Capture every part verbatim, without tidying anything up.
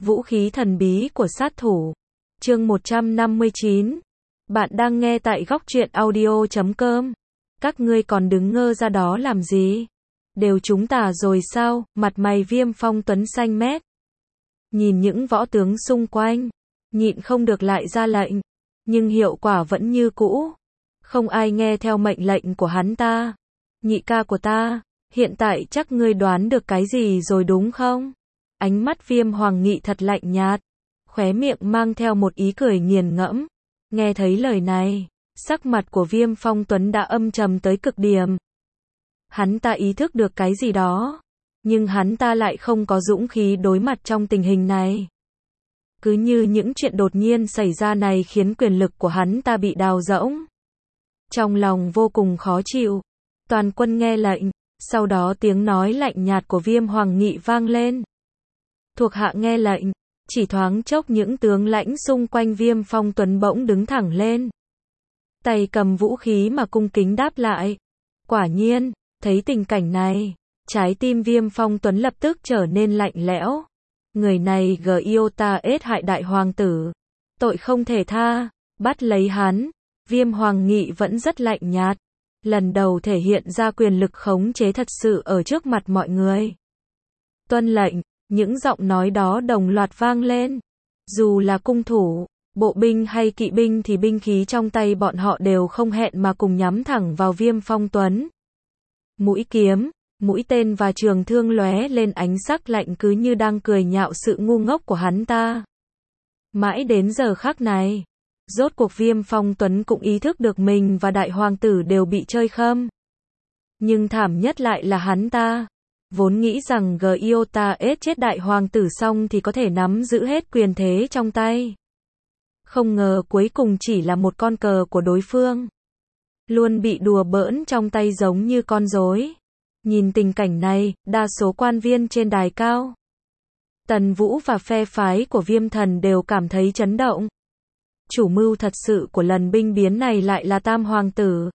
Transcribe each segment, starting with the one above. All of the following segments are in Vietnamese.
Vũ khí thần bí của sát thủ. Chương một trăm năm mươi chín. Bạn đang nghe tại góc truyện audio chấm com. Các ngươi còn đứng ngơ ra đó làm gì? Đều trúng tà rồi sao? Mặt mày Viêm Phong Tuấn xanh mét. Nhìn những võ tướng xung quanh, nhịn không được lại ra lệnh, nhưng hiệu quả vẫn như cũ. Không ai nghe theo mệnh lệnh của hắn ta. Nhị ca của ta, hiện tại chắc ngươi đoán được cái gì rồi đúng không? Ánh mắt Viêm Hoàng Nghị thật lạnh nhạt, khóe miệng mang theo một ý cười nghiền ngẫm. Nghe thấy lời này, sắc mặt của Viêm Phong Tuấn đã âm trầm tới cực điểm. Hắn ta ý thức được cái gì đó, nhưng hắn ta lại không có dũng khí đối mặt trong tình hình này. Cứ như những chuyện đột nhiên xảy ra này khiến quyền lực của hắn ta bị đào rỗng. Trong lòng vô cùng khó chịu, toàn quân nghe lệnh, sau đó tiếng nói lạnh nhạt của Viêm Hoàng Nghị vang lên. Thuộc hạ nghe lệnh. Chỉ thoáng chốc những tướng lãnh xung quanh Viêm Phong Tuấn bỗng đứng thẳng lên, tay cầm vũ khí mà cung kính đáp lại. Quả nhiên, thấy tình cảnh này, trái tim Viêm Phong Tuấn lập tức trở nên lạnh lẽo. Người này Giotah hại đại hoàng tử, tội không thể tha, bắt lấy hắn. Viêm Hoàng Nghị vẫn rất lạnh nhạt, lần đầu thể hiện ra quyền lực khống chế thật sự ở trước mặt mọi người. Tuân lệnh. Những giọng nói đó đồng loạt vang lên. Dù là cung thủ, bộ binh hay kỵ binh thì binh khí trong tay bọn họ đều không hẹn mà cùng nhắm thẳng vào Viêm Phong Tuấn. Mũi kiếm, mũi tên và trường thương lóe lên ánh sắc lạnh cứ như đang cười nhạo sự ngu ngốc của hắn ta. Mãi đến giờ khắc này, rốt cuộc Viêm Phong Tuấn cũng ý thức được mình và đại hoàng tử đều bị chơi khăm. Nhưng thảm nhất lại là hắn ta. Vốn nghĩ rằng Giotah chết đại hoàng tử xong thì có thể nắm giữ hết quyền thế trong tay. Không ngờ cuối cùng chỉ là một con cờ của đối phương. Luôn bị đùa bỡn trong tay giống như con rối. Nhìn tình cảnh này, đa số quan viên trên đài cao, Tần Vũ và phe phái của Viêm Thần đều cảm thấy chấn động. Chủ mưu thật sự của lần binh biến này lại là Tam Hoàng tử.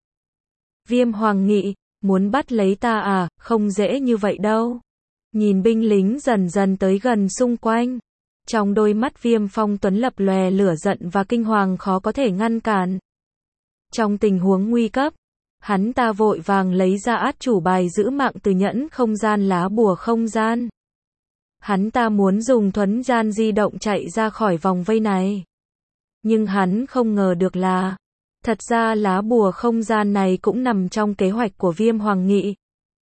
Viêm Hoàng Nghị, muốn bắt lấy ta à, không dễ như vậy đâu. Nhìn binh lính dần dần tới gần xung quanh, trong đôi mắt Viêm Phong Tuấn lập lòe lửa giận và kinh hoàng khó có thể ngăn cản. Trong tình huống nguy cấp, hắn ta vội vàng lấy ra át chủ bài giữ mạng từ nhẫn không gian lá bùa không gian. Hắn ta muốn dùng thuấn gian di động chạy ra khỏi vòng vây này. Nhưng hắn không ngờ được là, thật ra lá bùa không gian này cũng nằm trong kế hoạch của Viêm Hoàng Nghị.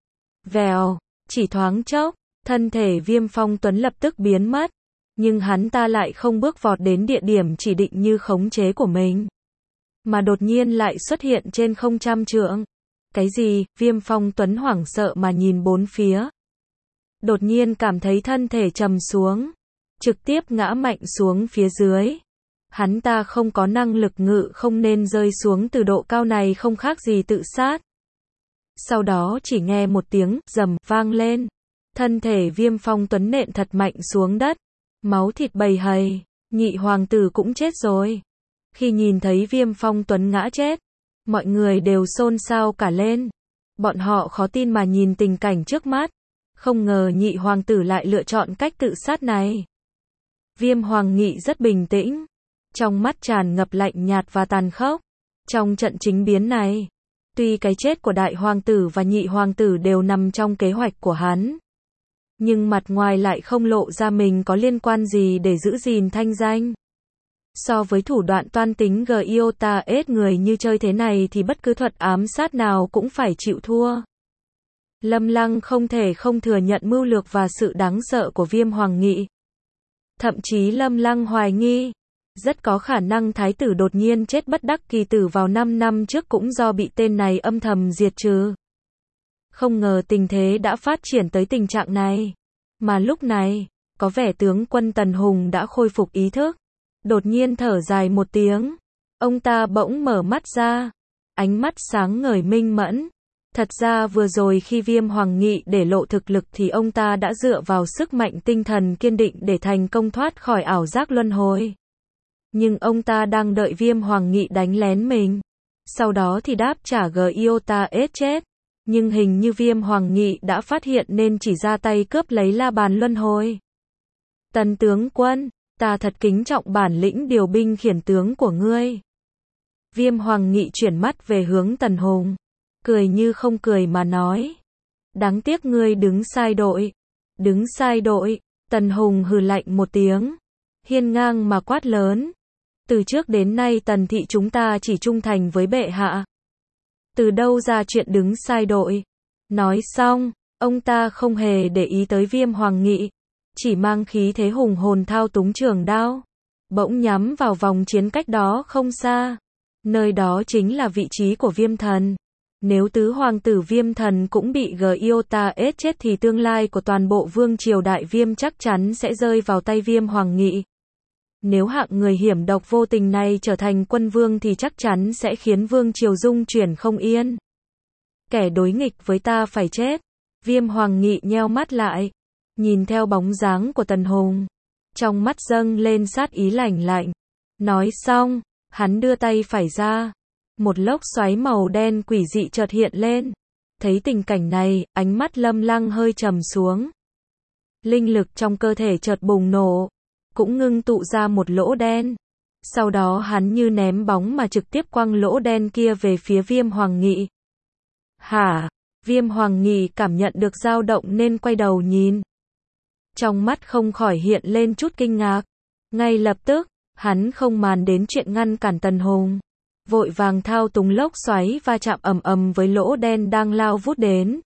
Vèo, chỉ thoáng chốc, thân thể Viêm Phong Tuấn lập tức biến mất, nhưng hắn ta lại không bước vọt đến địa điểm chỉ định như khống chế của mình, mà đột nhiên lại xuất hiện trên không trăm trượng. Cái gì? Viêm Phong Tuấn hoảng sợ mà nhìn bốn phía. Đột nhiên cảm thấy thân thể trầm xuống, trực tiếp ngã mạnh xuống phía dưới. Hắn ta không có năng lực ngự không nên rơi xuống từ độ cao này không khác gì tự sát. Sau đó chỉ nghe một tiếng rầm vang lên. Thân thể Viêm Phong Tuấn nện thật mạnh xuống đất. Máu thịt bầy hầy. Nhị hoàng tử cũng chết rồi. Khi nhìn thấy Viêm Phong Tuấn ngã chết, mọi người đều xôn xao cả lên. Bọn họ khó tin mà nhìn tình cảnh trước mắt. Không ngờ nhị hoàng tử lại lựa chọn cách tự sát này. Viêm Hoàng Nghị rất bình tĩnh, trong mắt tràn ngập lạnh nhạt và tàn khốc. Trong trận chính biến này, tuy cái chết của đại hoàng tử và nhị hoàng tử đều nằm trong kế hoạch của hắn, nhưng mặt ngoài lại không lộ ra mình có liên quan gì để giữ gìn thanh danh. So với thủ đoạn toan tính Giotah người như chơi thế này thì bất cứ thuật ám sát nào cũng phải chịu thua. Lâm Lăng không thể không thừa nhận mưu lược và sự đáng sợ của Viêm Hoàng Nghị. Thậm chí Lâm Lăng hoài nghi, rất có khả năng thái tử đột nhiên chết bất đắc kỳ tử vào năm năm trước cũng do bị tên này âm thầm diệt trừ. Không ngờ tình thế đã phát triển tới tình trạng này. Mà lúc này, có vẻ tướng quân Tần Hùng đã khôi phục ý thức. Đột nhiên thở dài một tiếng. Ông ta bỗng mở mắt ra. Ánh mắt sáng ngời minh mẫn. Thật ra vừa rồi khi Viêm Hoàng Nghị để lộ thực lực thì ông ta đã dựa vào sức mạnh tinh thần kiên định để thành công thoát khỏi ảo giác luân hồi. Nhưng ông ta đang đợi Viêm Hoàng Nghị đánh lén mình. Sau đó thì đáp trả Giotah chết. Nhưng hình như Viêm Hoàng Nghị đã phát hiện nên chỉ ra tay cướp lấy la bàn luân hồi. Tần tướng quân, ta thật kính trọng bản lĩnh điều binh khiển tướng của ngươi. Viêm Hoàng Nghị chuyển mắt về hướng Tần Hùng, cười như không cười mà nói. Đáng tiếc ngươi đứng sai đội. Đứng sai đội, Tần Hùng hừ lạnh một tiếng, hiên ngang mà quát lớn. Từ trước đến nay Tần thị chúng ta chỉ trung thành với bệ hạ. Từ đâu ra chuyện đứng sai đội? Nói xong, ông ta không hề để ý tới Viêm Hoàng Nghị, chỉ mang khí thế hùng hồn thao túng trường đao, bỗng nhắm vào vòng chiến cách đó không xa. Nơi đó chính là vị trí của Viêm Thần. Nếu tứ hoàng tử Viêm Thần cũng bị Giota ết chết thì tương lai của toàn bộ vương triều Đại Viêm chắc chắn sẽ rơi vào tay Viêm Hoàng Nghị. Nếu hạng người hiểm độc vô tình này trở thành quân vương thì chắc chắn sẽ khiến vương triều dung chuyển không yên. Kẻ đối nghịch với ta phải chết. Viêm Hoàng Nghị nheo mắt lại, nhìn theo bóng dáng của Tần Hùng, trong mắt dâng lên sát ý lạnh lạnh. Nói xong, hắn đưa tay phải ra, một lốc xoáy màu đen quỷ dị chợt hiện lên. Thấy tình cảnh này, ánh mắt Lâm Lăng hơi trầm xuống. Linh lực trong cơ thể chợt bùng nổ, cũng ngưng tụ ra một lỗ đen. Sau đó hắn như ném bóng mà trực tiếp quăng lỗ đen kia về phía Viêm Hoàng Nghị. Hả? Viêm Hoàng Nghị cảm nhận được dao động nên quay đầu nhìn. Trong mắt không khỏi hiện lên chút kinh ngạc. Ngay lập tức, hắn không màng đến chuyện ngăn cản Tần Hùng, vội vàng thao túng lốc xoáy va chạm ầm ầm với lỗ đen đang lao vút đến.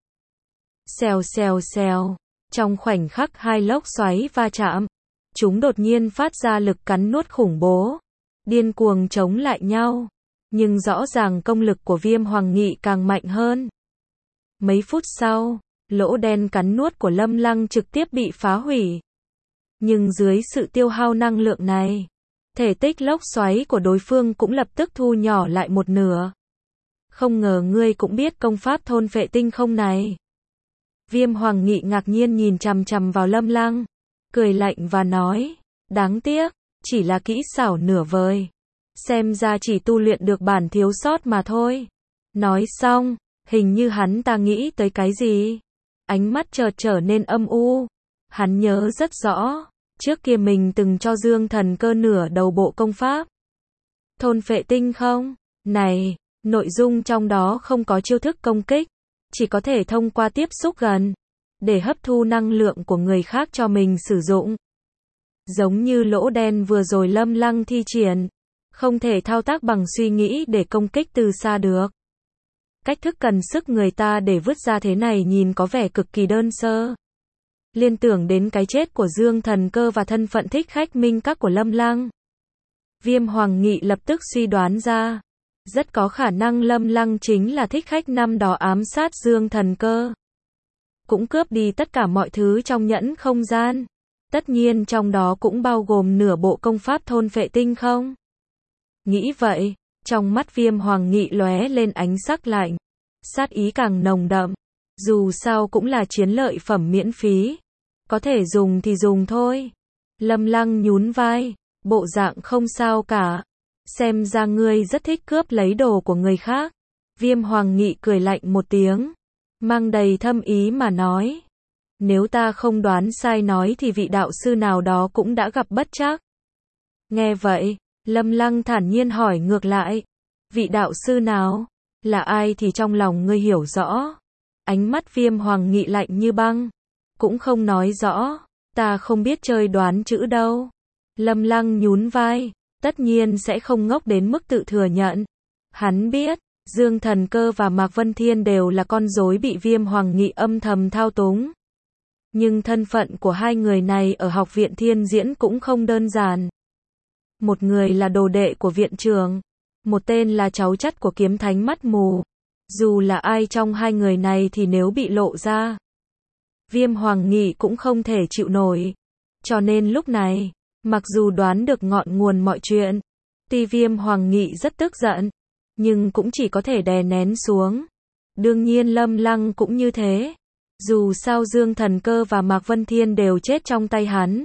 Xèo xèo xèo, trong khoảnh khắc hai lốc xoáy va chạm, chúng đột nhiên phát ra lực cắn nuốt khủng bố, điên cuồng chống lại nhau, nhưng rõ ràng công lực của Viêm Hoàng Nghị càng mạnh hơn. Mấy phút sau, lỗ đen cắn nuốt của Lâm Lăng trực tiếp bị phá hủy. Nhưng dưới sự tiêu hao năng lượng này, thể tích lốc xoáy của đối phương cũng lập tức thu nhỏ lại một nửa. Không ngờ ngươi cũng biết công pháp thôn phệ tinh không này. Viêm Hoàng Nghị ngạc nhiên nhìn chằm chằm vào Lâm Lăng, cười lạnh và nói, đáng tiếc, chỉ là kỹ xảo nửa vời. Xem ra chỉ tu luyện được bản thiếu sót mà thôi. Nói xong, hình như hắn ta nghĩ tới cái gì. Ánh mắt chợt trở nên âm u. Hắn nhớ rất rõ, trước kia mình từng cho Dương Thần Cơ nửa đầu bộ công pháp thôn phệ tinh không. Này, nội dung trong đó không có chiêu thức công kích, chỉ có thể thông qua tiếp xúc gần, để hấp thu năng lượng của người khác cho mình sử dụng. Giống như lỗ đen vừa rồi Lâm Lăng thi triển, không thể thao tác bằng suy nghĩ để công kích từ xa được. Cách thức cần sức người ta để vứt ra thế này nhìn có vẻ cực kỳ đơn sơ. Liên tưởng đến cái chết của Dương Thần Cơ và thân phận thích khách minh các của Lâm Lăng, Viêm Hoàng Nghị lập tức suy đoán ra, rất có khả năng Lâm Lăng chính là thích khách năm đó ám sát Dương Thần Cơ, cũng cướp đi tất cả mọi thứ trong nhẫn không gian. Tất nhiên trong đó cũng bao gồm nửa bộ công pháp thôn phệ tinh không. Nghĩ vậy, trong mắt Viêm Hoàng Nghị lóe lên ánh sắc lạnh, sát ý càng nồng đậm. Dù sao cũng là chiến lợi phẩm miễn phí, có thể dùng thì dùng thôi. Lâm Lăng nhún vai, bộ dạng không sao cả. Xem ra ngươi rất thích cướp lấy đồ của người khác. Viêm Hoàng Nghị cười lạnh một tiếng, mang đầy thâm ý mà nói. Nếu ta không đoán sai nói thì vị đạo sư nào đó cũng đã gặp bất trắc. Nghe vậy, Lâm Lăng thản nhiên hỏi ngược lại. Vị đạo sư nào? Là ai thì trong lòng ngươi hiểu rõ. Ánh mắt Viêm Hoàng Nghị lạnh như băng, cũng không nói rõ. Ta không biết chơi đoán chữ đâu. Lâm Lăng nhún vai, tất nhiên sẽ không ngốc đến mức tự thừa nhận. Hắn biết, Dương Thần Cơ và Mạc Vân Thiên đều là con rối bị Viêm Hoàng Nghị âm thầm thao túng. Nhưng thân phận của hai người này ở học viện Thiên Diễn cũng không đơn giản. Một người là đồ đệ của viện trưởng, một tên là cháu chắt của kiếm thánh mắt mù. Dù là ai trong hai người này thì nếu bị lộ ra, Viêm Hoàng Nghị cũng không thể chịu nổi. Cho nên lúc này, mặc dù đoán được ngọn nguồn mọi chuyện, tuy Viêm Hoàng Nghị rất tức giận, nhưng cũng chỉ có thể đè nén xuống. Đương nhiên Lâm Lăng cũng như thế. Dù sao Dương Thần Cơ và Mạc Vân Thiên đều chết trong tay hắn.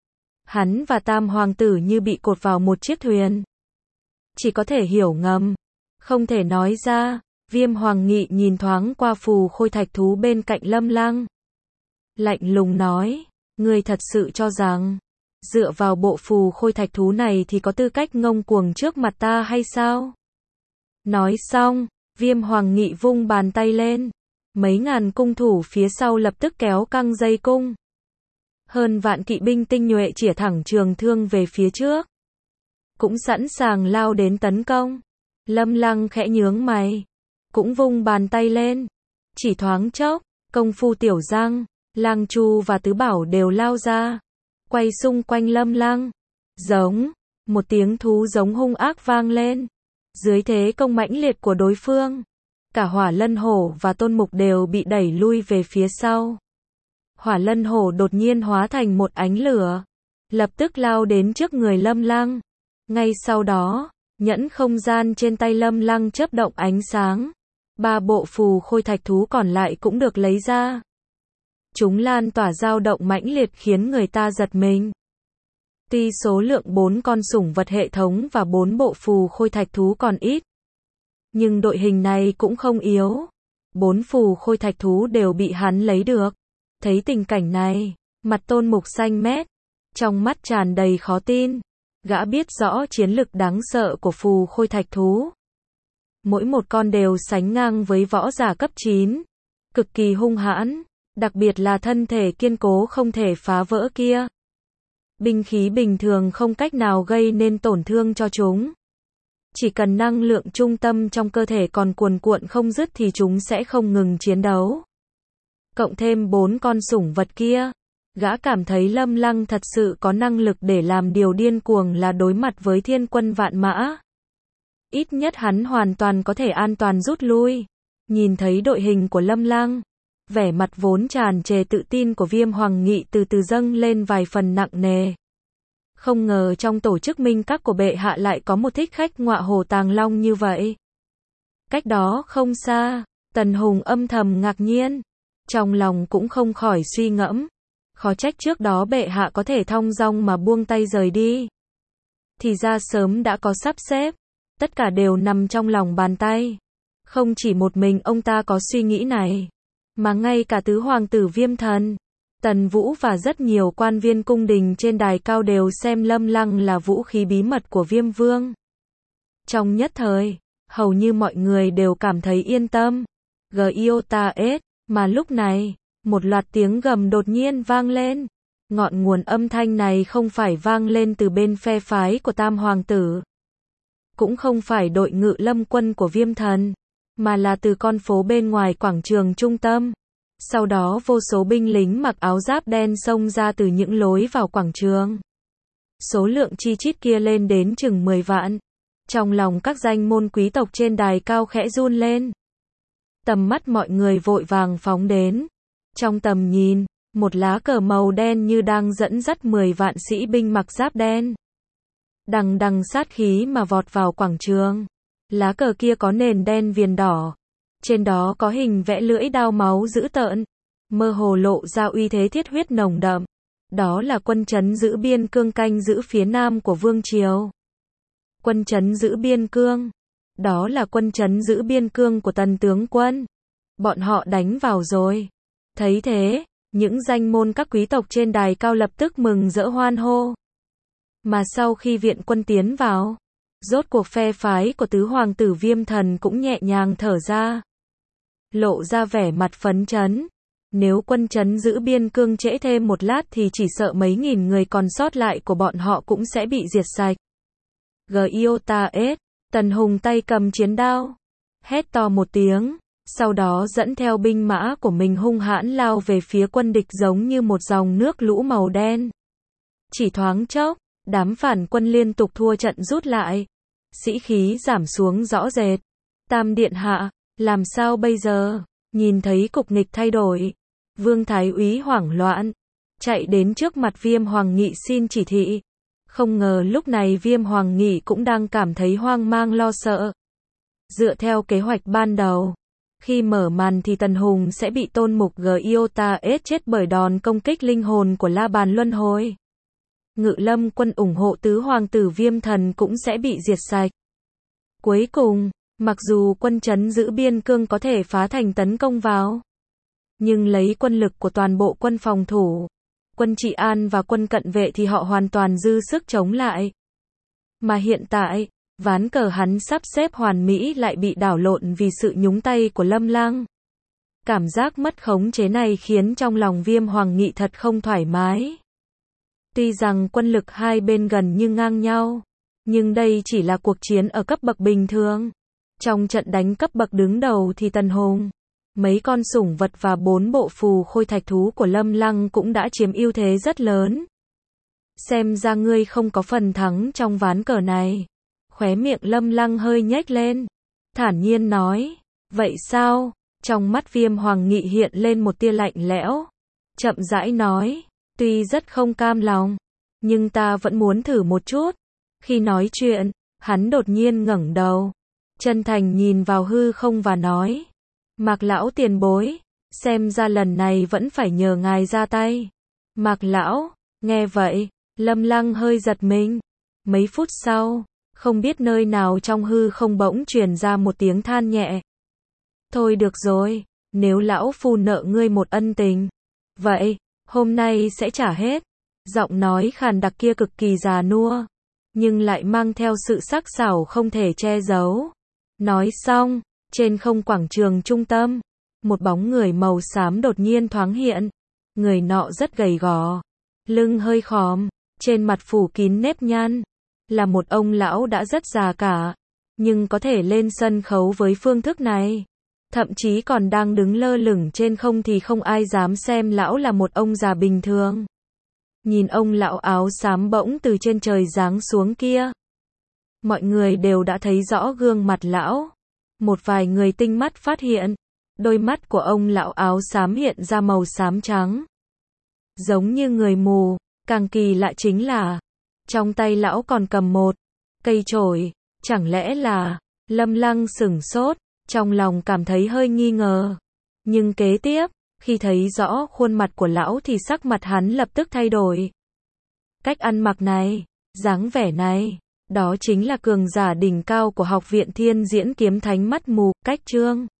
Hắn và Tam Hoàng tử như bị cột vào một chiếc thuyền. Chỉ có thể hiểu ngầm, không thể nói ra. Viêm Hoàng Nghị nhìn thoáng qua phù khôi thạch thú bên cạnh Lâm Lăng, lạnh lùng nói, Ngươi thật sự cho rằng, dựa vào bộ phù khôi thạch thú này thì có tư cách ngông cuồng trước mặt ta hay sao? Nói xong, Viêm Hoàng Nghị vung bàn tay lên. Mấy ngàn cung thủ phía sau lập tức kéo căng dây cung. Hơn vạn kỵ binh tinh nhuệ chĩa thẳng trường thương về phía trước. Cũng sẵn sàng lao đến tấn công. Lâm Lăng khẽ nhướng mày. Cũng vung bàn tay lên. Chỉ thoáng chốc, công phu tiểu giang, Lang Chu và Tứ Bảo đều lao ra. Quay xung quanh Lâm Lăng. Giống. Một tiếng thú giống hung ác vang lên. Dưới thế công mãnh liệt của đối phương, cả Hỏa Lân Hổ và Tôn Mục đều bị đẩy lui về phía sau. Hỏa Lân Hổ đột nhiên hóa thành một ánh lửa, lập tức lao đến trước người Lâm Lăng. Ngay sau đó, nhẫn không gian trên tay Lâm Lăng chớp động ánh sáng. Ba bộ phù khôi thạch thú còn lại cũng được lấy ra. Chúng lan tỏa dao động mãnh liệt khiến người ta giật mình. Tuy số lượng bốn con sủng vật hệ thống và bốn bộ phù khôi thạch thú còn ít, nhưng đội hình này cũng không yếu. Bốn phù khôi thạch thú đều bị hắn lấy được. Thấy tình cảnh này, mặt Tôn Mục xanh mét, trong mắt tràn đầy khó tin. Gã biết rõ chiến lực đáng sợ của phù khôi thạch thú. Mỗi một con đều sánh ngang với võ giả cấp chín, cực kỳ hung hãn, đặc biệt là thân thể kiên cố không thể phá vỡ kia. Binh khí bình thường không cách nào gây nên tổn thương cho chúng. Chỉ cần năng lượng trung tâm trong cơ thể còn cuồn cuộn không dứt thì chúng sẽ không ngừng chiến đấu. Cộng thêm bốn con sủng vật kia, gã cảm thấy Lâm Lăng thật sự có năng lực để làm điều điên cuồng là đối mặt với thiên quân vạn mã. Ít nhất hắn hoàn toàn có thể an toàn rút lui. Nhìn thấy đội hình của Lâm Lăng, vẻ mặt vốn tràn trề tự tin của Viêm Hoàng Nghị từ từ dâng lên vài phần nặng nề. Không ngờ trong tổ chức minh các của bệ hạ lại có một thích khách ngọa hổ tàng long như vậy. Cách đó không xa, Tần Hùng âm thầm ngạc nhiên. Trong lòng cũng không khỏi suy ngẫm. Khó trách trước đó bệ hạ có thể thong dong mà buông tay rời đi. Thì ra sớm đã có sắp xếp. Tất cả đều nằm trong lòng bàn tay. Không chỉ một mình ông ta có suy nghĩ này, mà ngay cả tứ hoàng tử Viêm Thần, Tần Vũ và rất nhiều quan viên cung đình trên đài cao đều xem Lâm Lăng là vũ khí bí mật của Viêm Vương. Trong nhất thời, hầu như mọi người đều cảm thấy yên tâm. Giota S, mà lúc này, một loạt tiếng gầm đột nhiên vang lên. Ngọn nguồn âm thanh này không phải vang lên từ bên phe phái của Tam Hoàng tử, cũng không phải đội ngự lâm quân của Viêm Thần, mà là từ con phố bên ngoài quảng trường trung tâm. Sau đó vô số binh lính mặc áo giáp đen xông ra từ những lối vào quảng trường. Số lượng chi chít kia lên đến chừng mười vạn. Trong lòng các danh môn quý tộc trên đài cao khẽ run lên. Tầm mắt mọi người vội vàng phóng đến. Trong tầm nhìn, một lá cờ màu đen như đang dẫn dắt mười vạn sĩ binh mặc giáp đen. Đằng đằng sát khí mà vọt vào quảng trường. Lá cờ kia có nền đen viền đỏ. Trên đó có hình vẽ lưỡi đao máu dữ tợn, mơ hồ lộ ra uy thế thiết huyết nồng đậm. Đó là quân trấn giữ biên cương canh giữ phía nam của Vương Triều. Quân trấn giữ biên cương. Đó là quân trấn giữ biên cương của Tần tướng quân. Bọn họ đánh vào rồi. Thấy thế, những danh môn các quý tộc trên đài cao lập tức mừng rỡ hoan hô. Mà sau khi viện quân tiến vào, rốt cuộc phe phái của tứ hoàng tử Viêm Thần cũng nhẹ nhàng thở ra, lộ ra vẻ mặt phấn chấn. Nếu quân trấn giữ biên cương trễ thêm một lát thì chỉ sợ mấy nghìn người còn sót lại của bọn họ cũng sẽ bị diệt sạch. Giota S, Tần Hùng tay cầm chiến đao, hét to một tiếng, sau đó dẫn theo binh mã của mình hung hãn lao về phía quân địch giống như một dòng nước lũ màu đen. Chỉ thoáng chốc, đám phản quân liên tục thua trận rút lại, sĩ khí giảm xuống rõ rệt. Tam điện hạ, làm sao bây giờ? Nhìn thấy cục nghịch thay đổi, Vương Thái Úy hoảng loạn, chạy đến trước mặt Viêm Hoàng Nghị xin chỉ thị. Không ngờ lúc này Viêm Hoàng Nghị cũng đang cảm thấy hoang mang lo sợ. Dựa theo kế hoạch ban đầu, khi mở màn thì Tần Hùng sẽ bị Tôn Mục Giota S chết bởi đòn công kích linh hồn của La Bàn Luân Hồi. Ngự lâm quân ủng hộ tứ hoàng tử Viêm Thần cũng sẽ bị diệt sạch. Cuối cùng, mặc dù quân trấn giữ biên cương có thể phá thành tấn công vào, nhưng lấy quân lực của toàn bộ quân phòng thủ, Quân trị an và quân cận vệ thì họ hoàn toàn dư sức chống lại. Mà hiện tại, ván cờ hắn sắp xếp hoàn mỹ lại bị đảo lộn vì sự nhúng tay của Lâm Lăng. Cảm giác mất khống chế này khiến trong lòng Viêm Hoàng Nghị thật không thoải mái. Tuy rằng quân lực hai bên gần như ngang nhau, nhưng đây chỉ là cuộc chiến ở cấp bậc bình thường. Trong trận đánh cấp bậc đứng đầu thì Tần Hùng, mấy con sủng vật và bốn bộ phù khôi thạch thú của Lâm Lăng cũng đã chiếm ưu thế rất lớn. Xem ra ngươi không có phần thắng trong ván cờ này. Khóe miệng Lâm Lăng hơi nhếch lên, thản nhiên nói, vậy sao? Trong mắt Viêm Hoàng Nghị hiện lên một tia lạnh lẽo, chậm rãi nói, tuy rất không cam lòng, nhưng ta vẫn muốn thử một chút. Khi nói chuyện, hắn đột nhiên ngẩng đầu, chân thành nhìn vào hư không và nói, Mạc lão tiền bối, xem ra lần này vẫn phải nhờ ngài ra tay. Mạc lão, nghe vậy, Lâm Lăng hơi giật mình. Mấy phút sau, không biết nơi nào trong hư không bỗng truyền ra một tiếng than nhẹ. Thôi được rồi, nếu lão phu nợ ngươi một ân tình, vậy, hôm nay sẽ trả hết. Giọng nói khàn đặc kia cực kỳ già nua, nhưng lại mang theo sự sắc sảo không thể che giấu. Nói xong, trên không quảng trường trung tâm, một bóng người màu xám đột nhiên thoáng hiện. Người nọ rất gầy gò, lưng hơi khòm, trên mặt phủ kín nếp nhăn, là một ông lão đã rất già cả, nhưng có thể lên sân khấu với phương thức này, thậm chí còn đang đứng lơ lửng trên không thì không ai dám xem lão là một ông già bình thường. Nhìn ông lão áo xám bỗng từ trên trời giáng xuống kia, mọi người đều đã thấy rõ gương mặt lão. Một vài người tinh mắt phát hiện, đôi mắt của ông lão áo xám hiện ra màu xám trắng, giống như người mù. Càng kỳ lạ chính là, trong tay lão còn cầm một cây chổi, chẳng lẽ là... Lâm Lăng sửng sốt, trong lòng cảm thấy hơi nghi ngờ. Nhưng kế tiếp, khi thấy rõ khuôn mặt của lão thì sắc mặt hắn lập tức thay đổi. Cách ăn mặc này, dáng vẻ này, đó chính là cường giả đỉnh cao của Học viện Thiên Diễn Kiếm Thánh mắt mù, Cách Trương.